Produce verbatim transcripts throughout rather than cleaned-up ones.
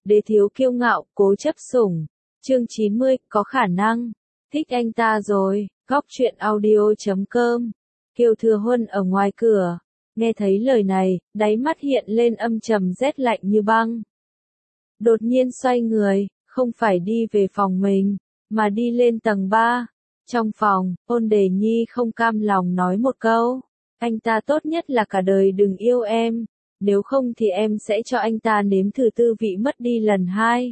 đế thiếu kiêu ngạo, cố chấp sủng. Chương chín mươi, có khả năng. Thích anh ta rồi. Góc truyện audio chấm com. Kiều Thừa Huân ở ngoài cửa. Nghe thấy lời này, đáy mắt hiện lên âm trầm rét lạnh như băng. Đột nhiên xoay người, không phải đi về phòng mình, mà đi lên tầng ba. Trong phòng, Ôn Đề Nhi không cam lòng nói một câu. Anh ta tốt nhất là cả đời đừng yêu em. Nếu không thì em sẽ cho anh ta nếm thử tư vị mất đi lần hai.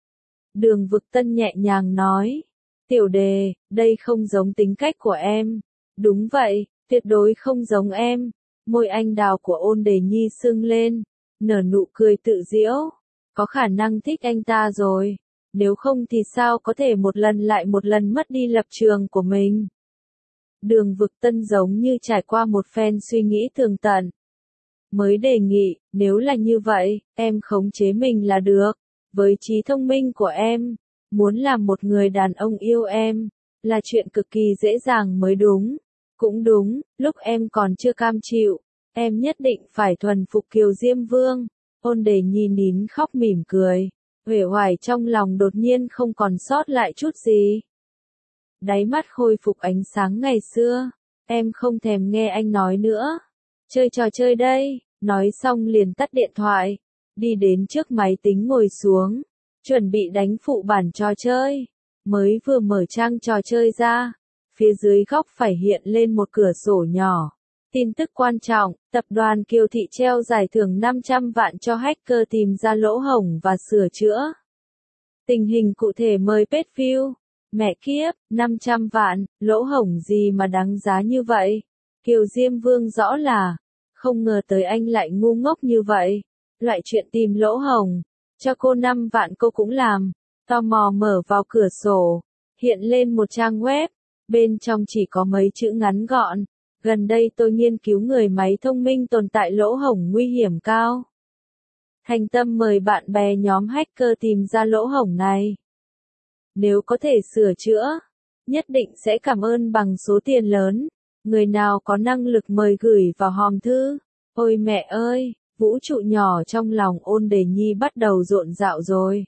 Đường Vực Tân nhẹ nhàng nói. Tiểu Đề, đây không giống tính cách của em. Đúng vậy, tuyệt đối không giống em. Môi anh đào của Ôn Đề Nhi sưng lên, nở nụ cười tự giễu. Có khả năng thích anh ta rồi. Nếu không thì sao có thể một lần lại một lần mất đi lập trường của mình. Đường Vực Tân giống như trải qua một phen suy nghĩ tường tận. Mới đề nghị, nếu là như vậy, em khống chế mình là được. Với trí thông minh của em, muốn làm một người đàn ông yêu em, là chuyện cực kỳ dễ dàng mới đúng. Cũng đúng, lúc em còn chưa cam chịu, em nhất định phải thuần phục Kiều Diêm Vương. Ôn Đề Nhi nín khóc mỉm cười, uể oải trong lòng đột nhiên không còn sót lại chút gì. Đáy mắt khôi phục ánh sáng ngày xưa, em không thèm nghe anh nói nữa. Chơi trò chơi đây, nói xong liền tắt điện thoại, đi đến trước máy tính ngồi xuống, chuẩn bị đánh phụ bản trò chơi. Mới vừa mở trang trò chơi ra, phía dưới góc phải hiện lên một cửa sổ nhỏ. Tin tức quan trọng, tập đoàn Kiều Thị treo giải thưởng năm trăm vạn cho hacker tìm ra lỗ hổng và sửa chữa. Tình hình cụ thể mời page view. Mẹ kiếp, năm trăm vạn, lỗ hổng gì mà đáng giá như vậy? Kiều Diêm Vương rõ là, không ngờ tới anh lại ngu ngốc như vậy. Loại chuyện tìm lỗ hổng, cho cô năm vạn cô cũng làm. Tò mò mở vào cửa sổ, hiện lên một trang web, bên trong chỉ có mấy chữ ngắn gọn. Gần đây tôi nghiên cứu người máy thông minh tồn tại lỗ hổng nguy hiểm cao. Thành tâm mời bạn bè nhóm hacker tìm ra lỗ hổng này. Nếu có thể sửa chữa, nhất định sẽ cảm ơn bằng số tiền lớn. Người nào có năng lực mời gửi vào hòm thư. Ôi mẹ ơi, vũ trụ nhỏ trong lòng Ôn Đề Nhi bắt đầu rộn rạo rồi.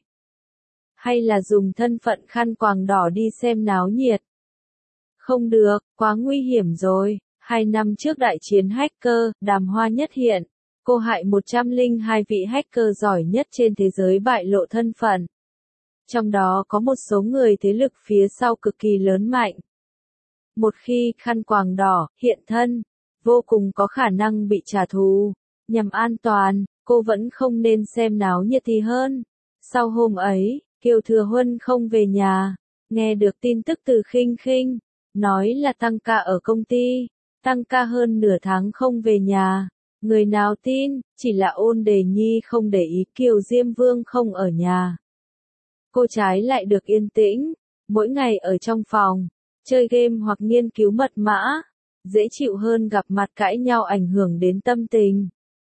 Hay là dùng thân phận khăn quàng đỏ đi xem náo nhiệt? Không được, quá nguy hiểm rồi. Hai năm trước đại chiến hacker, Đàm Hoa Nhất hiện. Cô hại một trăm lẻ hai vị hacker giỏi nhất trên thế giới bại lộ thân phận. Trong đó có một số người thế lực phía sau cực kỳ lớn mạnh. Một khi khăn quàng đỏ hiện thân, vô cùng có khả năng bị trả thù. Nhằm an toàn, cô vẫn không nên xem náo nhiệt thì hơn. Sau hôm ấy, Kiều Thừa Huân không về nhà, nghe được tin tức từ Khinh Khinh, nói là tăng ca ở công ty, tăng ca hơn nửa tháng không về nhà. Người nào tin, chỉ là Ôn Đề Nhi không để ý Kiều Diêm Vương không ở nhà. Cô trái lại được yên tĩnh, mỗi ngày ở trong phòng, chơi game hoặc nghiên cứu mật mã, dễ chịu hơn gặp mặt cãi nhau ảnh hưởng đến tâm tình.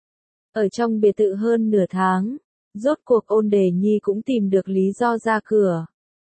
Ở trong biệt thự hơn nửa tháng, rốt cuộc Ôn Đề Nhi cũng tìm được lý do ra cửa.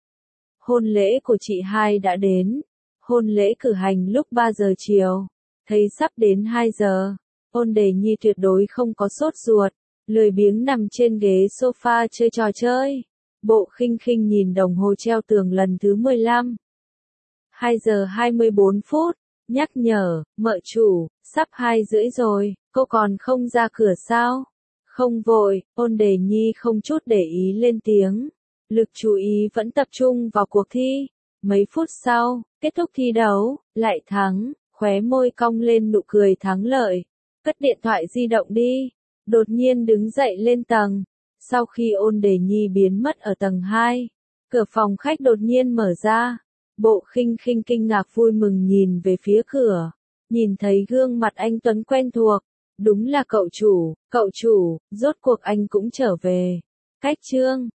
Hôn lễ của chị hai đã đến, hôn lễ cử hành lúc ba giờ chiều, thấy sắp đến hai giờ, Ôn Đề Nhi tuyệt đối không có sốt ruột, lười biếng nằm trên ghế sofa chơi trò chơi. Bộ Khinh Khinh nhìn đồng hồ treo tường lần thứ mười lăm. hai giờ hai mươi bốn phút, nhắc nhở, mợ chủ, sắp hai rưỡi rồi, cô còn không ra cửa sao? Không vội, Ôn Đề Nhi không chút để ý lên tiếng. Lực chú ý vẫn tập trung vào cuộc thi. Mấy phút sau, kết thúc thi đấu, lại thắng, khóe môi cong lên nụ cười thắng lợi. Cất điện thoại di động đi, đột nhiên đứng dậy lên tầng. Sau khi Ôn Đề Nhi biến mất ở tầng hai, cửa phòng khách đột nhiên mở ra. Bộ Khinh Khinh kinh ngạc vui mừng nhìn về phía cửa, nhìn thấy gương mặt anh tuấn quen thuộc. Đúng là cậu chủ, cậu chủ, rốt cuộc anh cũng trở về. Cách chương